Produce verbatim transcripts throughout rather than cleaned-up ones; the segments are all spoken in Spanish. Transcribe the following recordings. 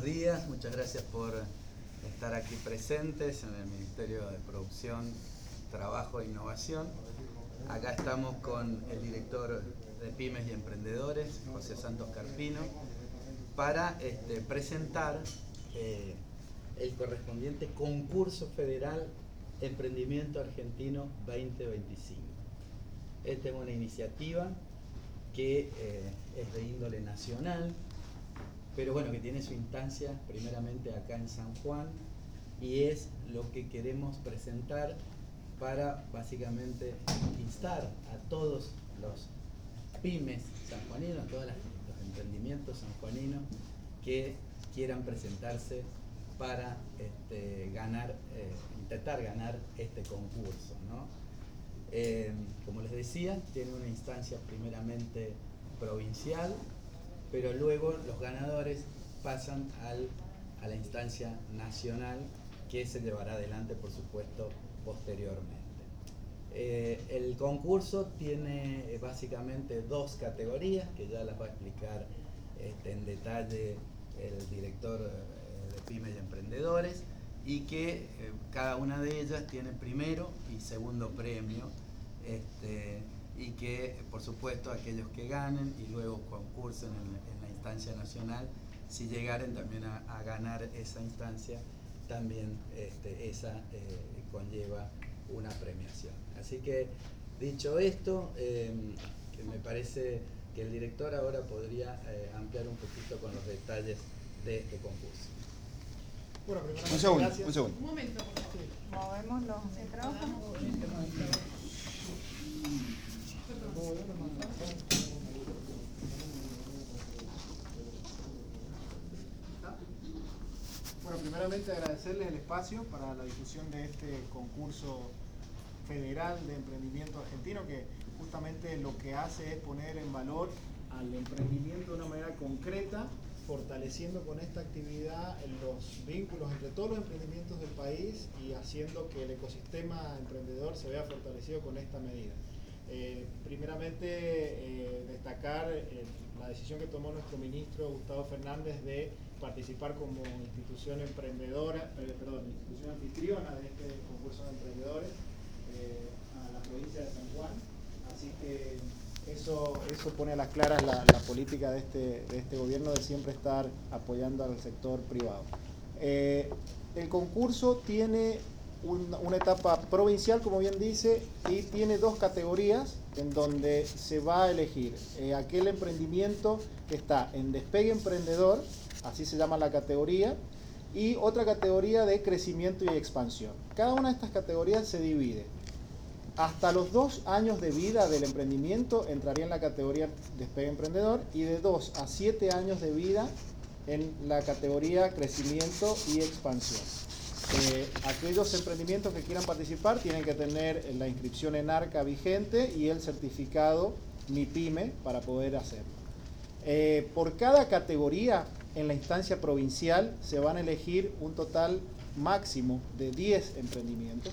días, muchas gracias por estar aquí presentes en el Ministerio de Producción, Trabajo e Innovación. Acá estamos con el director de Pymes y Emprendedores, José Santos Carpino, para este, presentar eh, el correspondiente concurso federal Emprendimiento Argentino veinte veinticinco. Esta es una iniciativa que eh, es de índole nacional, pero bueno, que tiene su instancia primeramente acá en San Juan, y es lo que queremos presentar para básicamente instar a todos los pymes sanjuaninos, a todos los emprendimientos sanjuaninos que quieran presentarse para este, ganar, eh, intentar ganar este concurso, ¿no? Eh, como les decía, tiene una instancia primeramente provincial, pero luego los ganadores pasan al, a la instancia nacional, que se llevará adelante, por supuesto, posteriormente. Eh, el concurso tiene eh, básicamente dos categorías, que ya las va a explicar este, en detalle el director eh, de Pymes y Emprendedores, y que eh, cada una de ellas tiene primero y segundo premio, este, y que por supuesto aquellos que ganen y luego concursen en, en la instancia nacional, si llegaren también a, a ganar esa instancia, también este, esa eh, conlleva una premiación. Así que, dicho esto, eh, que me parece que el director ahora podría eh, ampliar un poquito con los detalles de este concurso. Bueno, un segundo, gracias. un segundo. Un momento, por favor. Movemos los micrófonos. Bueno, primeramente agradecerles el espacio para la difusión de este concurso federal de emprendimiento argentino, que justamente lo que hace es poner en valor al emprendimiento de una manera concreta, fortaleciendo con esta actividad los vínculos entre todos los emprendimientos del país y haciendo que el ecosistema emprendedor se vea fortalecido con esta medida. Eh, primeramente, eh, destacar eh, la decisión que tomó nuestro ministro Gustavo Fernández de participar como institución emprendedora, eh, perdón, institución anfitriona de este concurso de emprendedores eh, a la provincia de San Juan. Así que eso, eso pone a las claras la, la política de este, de este gobierno de siempre estar apoyando al sector privado. Eh, el concurso tiene una, una etapa provincial, como bien dice, y tiene dos categorías en donde se va a elegir eh, aquel emprendimiento que está en despegue emprendedor, así se llama la categoría, y otra categoría de crecimiento y expansión. Cada una de estas categorías se divide. Hasta los dos años de vida del emprendimiento entraría en la categoría despegue emprendedor, y de dos a siete años de vida en la categoría crecimiento y expansión. Eh, aquellos emprendimientos que quieran participar tienen que tener la inscripción en ARCA vigente y el certificado MIPYME para poder hacerlo. Eh, por cada categoría en la instancia provincial se van a elegir un total máximo de diez emprendimientos,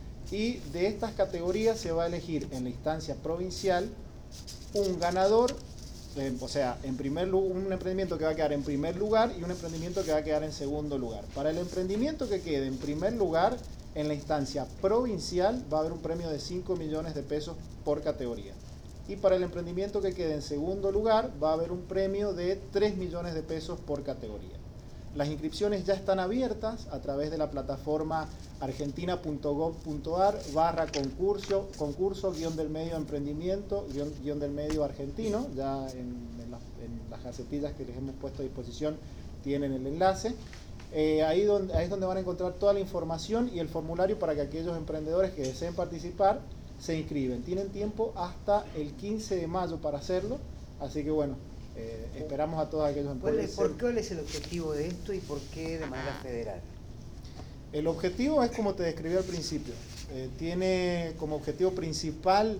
y de estas categorías se va a elegir en la instancia provincial un ganador, eh, o sea, en primer lugar, un emprendimiento que va a quedar en primer lugar y un emprendimiento que va a quedar en segundo lugar. Para el emprendimiento que quede en primer lugar en la instancia provincial va a haber un premio de cinco millones de pesos por categoría. Y para el emprendimiento que quede en segundo lugar va a haber un premio de tres millones de pesos por categoría. Las inscripciones ya están abiertas a través de la plataforma argentina punto gov punto ar barra concurso, concurso guión del medio emprendimiento, guión, guión del medio argentino. Ya en, en, la, en las gacetillas que les hemos puesto a disposición tienen el enlace. Eh, ahí, donde, ahí es donde van a encontrar toda la información y el formulario para que aquellos emprendedores que deseen participar se inscriben. Tienen tiempo hasta el quince de mayo para hacerlo, así que bueno, eh, esperamos a todos aquellos emprendedores. ¿Por qué, ¿Cuál es el objetivo de esto y por qué de manera federal? El objetivo es como te describí al principio, eh, tiene como objetivo principal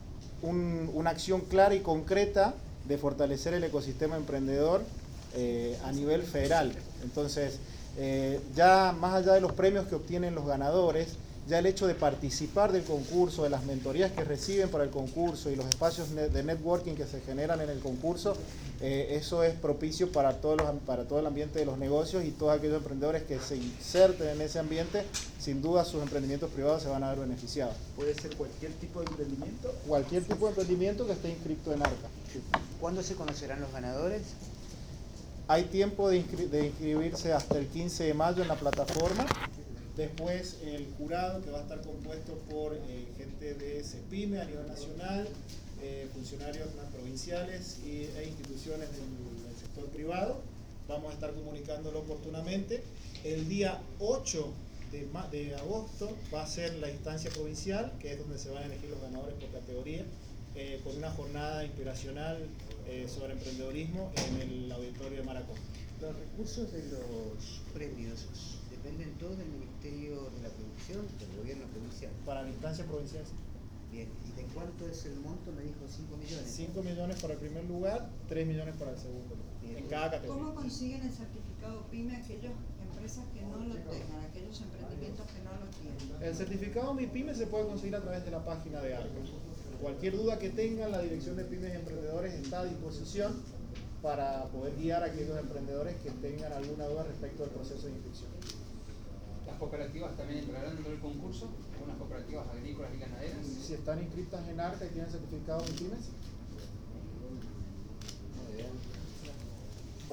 un, una acción clara y concreta de fortalecer el ecosistema emprendedor eh, a nivel federal. Entonces, eh, ya más allá de los premios que obtienen los ganadores, Ya el hecho de participar del concurso, de las mentorías que reciben para el concurso y los espacios de networking que se generan en el concurso, eh, eso es propicio para, todos los, para todo el ambiente de los negocios, y todos aquellos emprendedores que se inserten en ese ambiente, sin duda sus emprendimientos privados se van a ver beneficiados. ¿Puede ser cualquier tipo de emprendimiento? Cualquier tipo de emprendimiento que esté inscrito en ARCA. Sí. ¿Cuándo se conocerán los ganadores? Hay tiempo de, inscri de inscribirse hasta el quince de mayo en la plataforma. Después el jurado, que va a estar compuesto por eh, gente de CEPIME a nivel nacional, eh, funcionarios provinciales y, e instituciones del, del sector privado. Vamos a estar comunicándolo oportunamente. El día ocho de, de agosto va a ser la instancia provincial, que es donde se van a elegir los ganadores por categoría, eh, con una jornada inspiracional eh, sobre emprendedorismo en el auditorio de Maracón. Los recursos de los premios dependen todos del Ministerio de la Producción, del gobierno provincial. Para la instancia provincial. Bien, ¿y de cuánto es el monto? Me dijo cinco millones. cinco millones para el primer lugar, tres millones para el segundo lugar, Bien. en cada categoría. ¿Cómo consiguen el certificado PYME aquellas empresas que no lo tengan, aquellos emprendimientos que no lo tienen? El certificado MIPYME se puede conseguir a través de la página de ARCA. Cualquier duda que tengan, la Dirección de Pymes y Emprendedores está a disposición para poder guiar a aquellos emprendedores que tengan alguna duda respecto al proceso de inscripción. ¿Las cooperativas también entrarán dentro del concurso? ¿Algunas cooperativas agrícolas y ganaderas? Si están inscritas en ARCA y tienen certificado MIPYME,